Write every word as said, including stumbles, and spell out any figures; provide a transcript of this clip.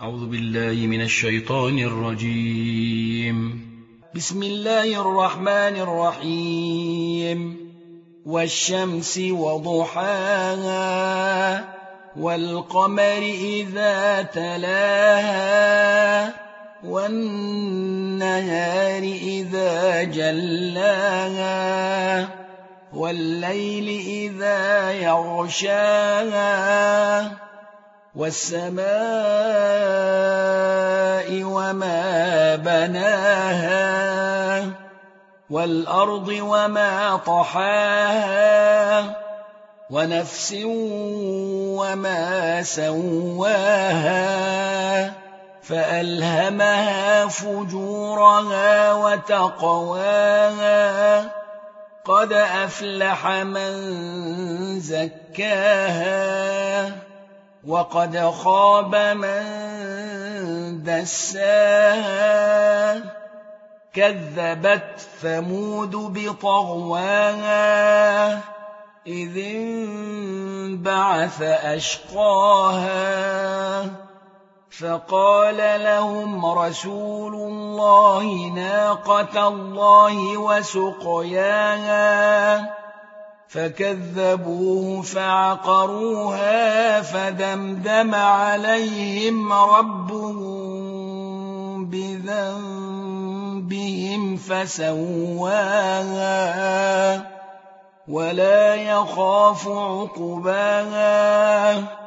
أعوذ بالله من الشيطان الرجيم. بسم الله الرحمن الرحيم. والشمس وضحاها والقمر إذا تلاها والنهار إذا جلاها والليل إذا يغشاها والسماء وما بناها والأرض وما طحاها ونفس وما سواها فألهمها فجورها وتقواها قد أفلح من زكاها وقد خاب من دساها كذبت ثمود بطغواها إذ انبعث أشقاها فقال لهم رسول الله ناقة الله وسقياها فكذبوه فعقروها فدمدم عليهم ربهم بذنبهم فسواها ولا يخاف عقباها